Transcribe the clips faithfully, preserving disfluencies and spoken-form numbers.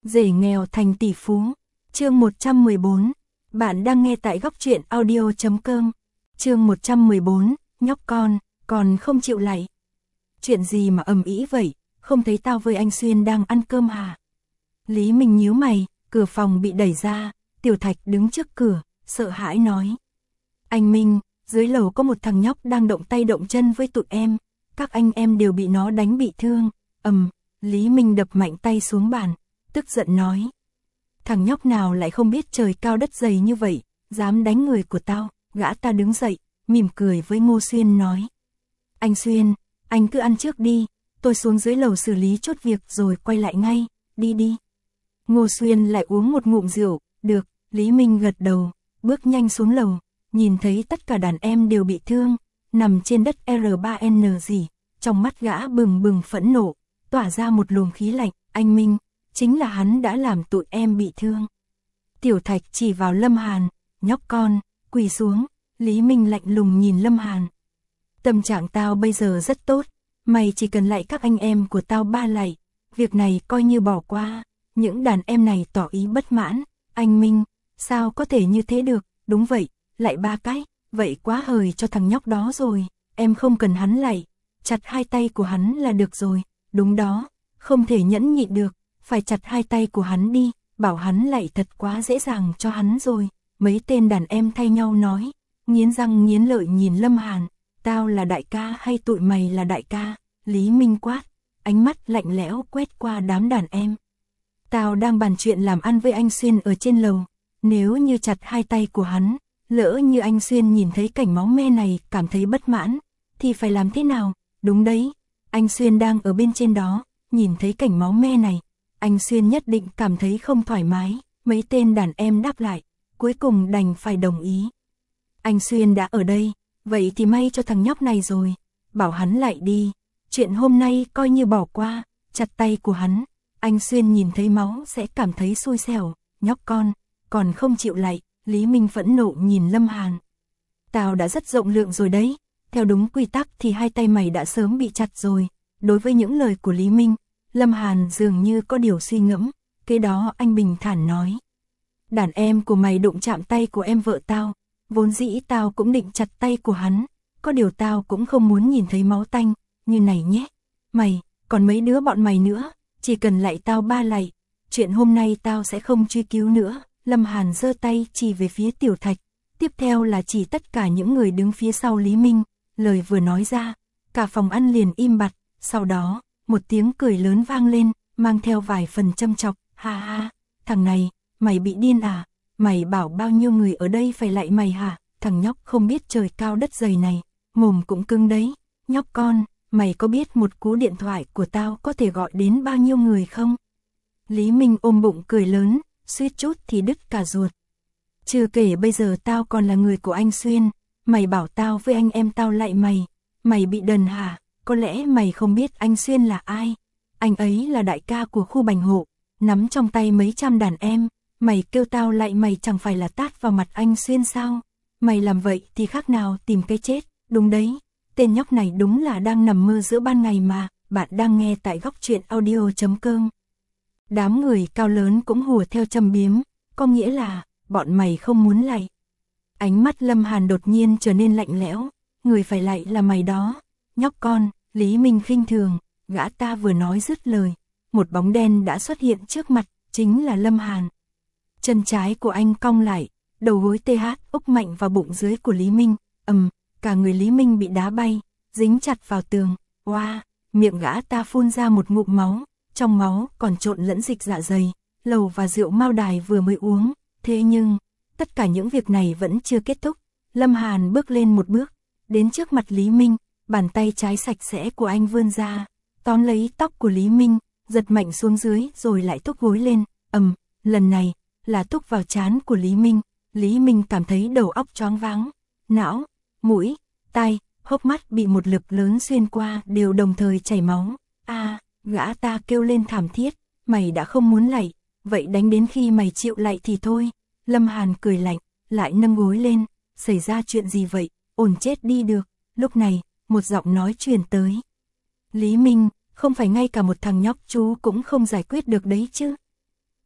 Rể nghèo thành tỷ phú. Chương một trăm mười bốn. Bạn đang nghe tại góc truyện audio chấm com. Chương một trăm mười bốn, nhóc con, còn không chịu lại. Chuyện gì mà ầm ĩ vậy, không thấy tao với anh Xuyên đang ăn cơm hả? Lý Minh nhíu mày, cửa phòng bị đẩy ra, Tiểu Thạch đứng trước cửa, sợ hãi nói. Anh Minh, dưới lầu có một thằng nhóc đang động tay động chân với tụi em, các anh em đều bị nó đánh bị thương. Ầm, Lý Minh đập mạnh tay xuống bàn, tức giận nói. Thằng nhóc nào lại không biết trời cao đất dày như vậy, dám đánh người của tao. Gã ta đứng dậy, mỉm cười với Ngô Xuyên nói. Anh Xuyên, anh cứ ăn trước đi, tôi xuống dưới lầu xử lý chốt việc rồi quay lại ngay, đi đi. Ngô Xuyên lại uống một ngụm rượu, được, Lý Minh gật đầu, bước nhanh xuống lầu, nhìn thấy tất cả đàn em đều bị thương, nằm trên đất R ba N gì, trong mắt gã bừng bừng phẫn nộ, tỏa ra một luồng khí lạnh, anh Minh, chính là hắn đã làm tụi em bị thương. Tiểu Thạch chỉ vào Lâm Hàn, nhóc con, quỳ xuống, Lý Minh lạnh lùng nhìn Lâm Hàn. Tâm trạng tao bây giờ rất tốt, mày chỉ cần lạy các anh em của tao ba lạy, việc này coi như bỏ qua. Những đàn em này tỏ ý bất mãn, anh Minh, sao có thể như thế được, đúng vậy, lạy ba cái, vậy quá hời cho thằng nhóc đó rồi, em không cần hắn lạy, chặt hai tay của hắn là được rồi, đúng đó, không thể nhẫn nhịn được, phải chặt hai tay của hắn đi, bảo hắn lạy thật quá dễ dàng cho hắn rồi. Mấy tên đàn em thay nhau nói, nghiến răng nghiến lợi nhìn Lâm Hàn, tao là đại ca hay tụi mày là đại ca? Lý Minh quát, ánh mắt lạnh lẽo quét qua đám đàn em. Tao đang bàn chuyện làm ăn với anh Xuyên ở trên lầu, nếu như chặt hai tay của hắn, lỡ như anh Xuyên nhìn thấy cảnh máu me này cảm thấy bất mãn, thì phải làm thế nào? Đúng đấy, anh Xuyên đang ở bên trên đó, nhìn thấy cảnh máu me này, anh Xuyên nhất định cảm thấy không thoải mái. Mấy tên đàn em đáp lại, cuối cùng đành phải đồng ý. Anh Xuyên đã ở đây, vậy thì may cho thằng nhóc này rồi, bảo hắn lại đi, chuyện hôm nay coi như bỏ qua, chặt tay của hắn, anh Xuyên nhìn thấy máu sẽ cảm thấy xui xẻo, nhóc con, còn không chịu lại. Lý Minh phẫn nộ nhìn Lâm Hàn. Tao đã rất rộng lượng rồi đấy, theo đúng quy tắc thì hai tay mày đã sớm bị chặt rồi. Đối với những lời của Lý Minh, Lâm Hàn dường như có điều suy ngẫm, kế đó anh bình thản nói. Đàn em của mày đụng chạm tay của em vợ tao, vốn dĩ tao cũng định chặt tay của hắn, có điều tao cũng không muốn nhìn thấy máu tanh, như này nhé. Mày, còn mấy đứa bọn mày nữa, chỉ cần lạy tao ba lạy, chuyện hôm nay tao sẽ không truy cứu nữa. Lâm Hàn giơ tay chỉ về phía Tiểu Thạch, tiếp theo là chỉ tất cả những người đứng phía sau Lý Minh, lời vừa nói ra, cả phòng ăn liền im bặt, sau đó, một tiếng cười lớn vang lên, mang theo vài phần châm chọc, ha ha, thằng này, mày bị điên à, mày bảo bao nhiêu người ở đây phải lạy mày hả, thằng nhóc không biết trời cao đất dày này, mồm cũng cứng đấy, nhóc con, mày có biết một cú điện thoại của tao có thể gọi đến bao nhiêu người không? Lý Minh ôm bụng cười lớn, suýt chút thì đứt cả ruột. Chưa kể bây giờ tao còn là người của anh Xuyên, mày bảo tao với anh em tao lạy mày, mày bị đần hả, có lẽ mày không biết anh Xuyên là ai, anh ấy là đại ca của khu Bành Hộ, nắm trong tay mấy trăm đàn em, mày kêu tao lạy mày chẳng phải là tát vào mặt anh Xuyên sao, mày làm vậy thì khác nào tìm cái chết, đúng đấy, tên nhóc này đúng là đang nằm mơ giữa ban ngày mà. Bạn đang nghe tại góc truyện audio chấm com. Đám người cao lớn cũng hùa theo châm biếm, có nghĩa là, bọn mày không muốn lạy. Ánh mắt Lâm Hàn đột nhiên trở nên lạnh lẽo, người phải lạy là mày đó, nhóc con. Lý Minh khinh thường, gã ta vừa nói dứt lời, một bóng đen đã xuất hiện trước mặt, chính là Lâm Hàn. Chân trái của anh cong lại, đầu gối tê hát úp mạnh vào bụng dưới của Lý Minh, ầm, cả người Lý Minh bị đá bay, dính chặt vào tường, oa, miệng gã ta phun ra một ngụm máu. Trong máu còn trộn lẫn dịch dạ dày, lầu và rượu Mao Đài vừa mới uống, thế nhưng, tất cả những việc này vẫn chưa kết thúc. Lâm Hàn bước lên một bước, đến trước mặt Lý Minh, bàn tay trái sạch sẽ của anh vươn ra, tóm lấy tóc của Lý Minh, giật mạnh xuống dưới rồi lại thúc gối lên, ầm, lần này, là thúc vào trán của Lý Minh. Lý Minh cảm thấy đầu óc choáng váng, não, mũi, tai, hốc mắt bị một lực lớn xuyên qua đều đồng thời chảy máu, a à, gã ta kêu lên thảm thiết, mày đã không muốn lạy, vậy đánh đến khi mày chịu lạy thì thôi. Lâm Hàn cười lạnh, lại nâng gối lên, xảy ra chuyện gì vậy, ổn chết đi được. Lúc này, một giọng nói truyền tới. Lý Minh, không phải ngay cả một thằng nhóc chú cũng không giải quyết được đấy chứ.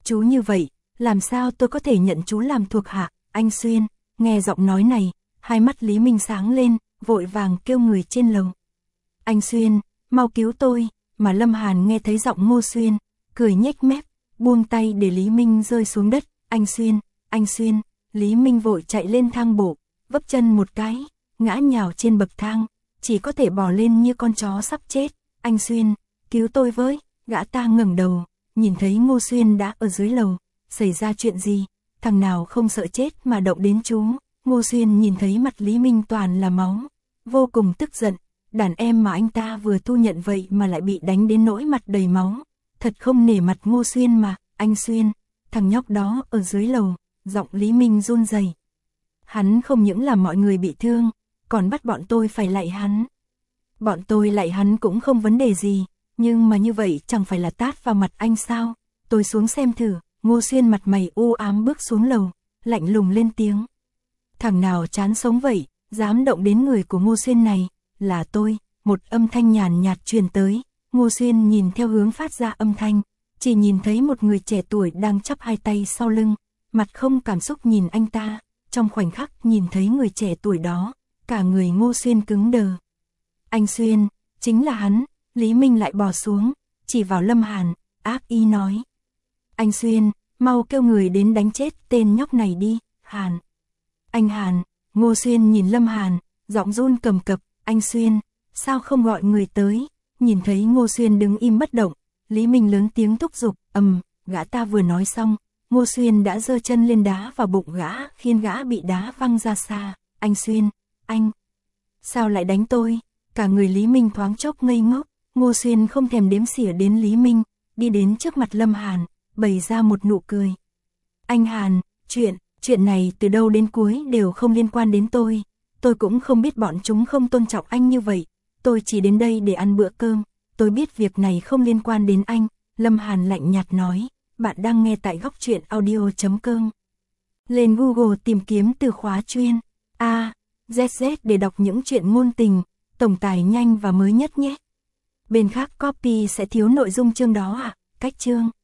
Chú như vậy, làm sao tôi có thể nhận chú làm thuộc hạ? Anh Xuyên, nghe giọng nói này, hai mắt Lý Minh sáng lên, vội vàng kêu người trên lầu. Anh Xuyên, mau cứu tôi, mà Lâm Hàn nghe thấy giọng Ngô Xuyên, cười nhếch mép, buông tay để Lý Minh rơi xuống đất. Anh Xuyên, anh Xuyên, Lý Minh vội chạy lên thang bộ, vấp chân một cái, ngã nhào trên bậc thang, chỉ có thể bò lên như con chó sắp chết. Anh Xuyên, cứu tôi với, gã ta ngẩng đầu, nhìn thấy Ngô Xuyên đã ở dưới lầu, xảy ra chuyện gì, thằng nào không sợ chết mà động đến chú. Ngô Xuyên nhìn thấy mặt Lý Minh toàn là máu, vô cùng tức giận, đàn em mà anh ta vừa thu nhận vậy mà lại bị đánh đến nỗi mặt đầy máu, thật không nể mặt Ngô Xuyên mà. Anh Xuyên, thằng nhóc đó ở dưới lầu, giọng Lý Minh run rẩy. Hắn không những làm mọi người bị thương, còn bắt bọn tôi phải lạy hắn. Bọn tôi lạy hắn cũng không vấn đề gì, nhưng mà như vậy chẳng phải là tát vào mặt anh sao? Tôi xuống xem thử. Ngô Xuyên mặt mày u ám bước xuống lầu, lạnh lùng lên tiếng. Thằng nào chán sống vậy, dám động đến người của Ngô Xuyên này? Là tôi. Một âm thanh nhàn nhạt truyền tới. Ngô Xuyên nhìn theo hướng phát ra âm thanh, chỉ nhìn thấy một người trẻ tuổi đang chắp hai tay sau lưng, mặt không cảm xúc nhìn anh ta. Trong khoảnh khắc nhìn thấy người trẻ tuổi đó, cả người Ngô Xuyên cứng đờ. Anh Xuyên, chính là hắn. Lý Minh lại bò xuống, chỉ vào Lâm Hàn, ác ý nói. Anh Xuyên, mau kêu người đến đánh chết tên nhóc này đi. Hàn. Anh Hàn. Ngô Xuyên nhìn Lâm Hàn, giọng run cầm cập. Anh Xuyên, sao không gọi người tới? Nhìn thấy Ngô Xuyên đứng im bất động, Lý Minh lớn tiếng thúc giục. Ầm, gã ta vừa nói xong, Ngô Xuyên đã giơ chân lên đá vào bụng gã, khiến gã bị đá văng ra xa. Anh Xuyên, anh, sao lại đánh tôi? Cả người Lý Minh thoáng chốc ngây ngốc. Ngô Xuyên không thèm đếm xỉa đến Lý Minh, đi đến trước mặt Lâm Hàn, bày ra một nụ cười. Anh Hàn, chuyện, chuyện này từ đầu đến cuối đều không liên quan đến tôi. Tôi cũng không biết bọn chúng không tôn trọng anh như vậy. Tôi chỉ đến đây để ăn bữa cơm. Tôi biết việc này không liên quan đến anh. Lâm Hàn lạnh nhạt nói. Bạn đang nghe tại góc truyện audio chấm com. Lên Google tìm kiếm từ khóa chuyên A, Z Z để đọc những chuyện ngôn tình, tổng tài nhanh và mới nhất nhé. Bên khác copy sẽ thiếu nội dung chương đó à? Cách chương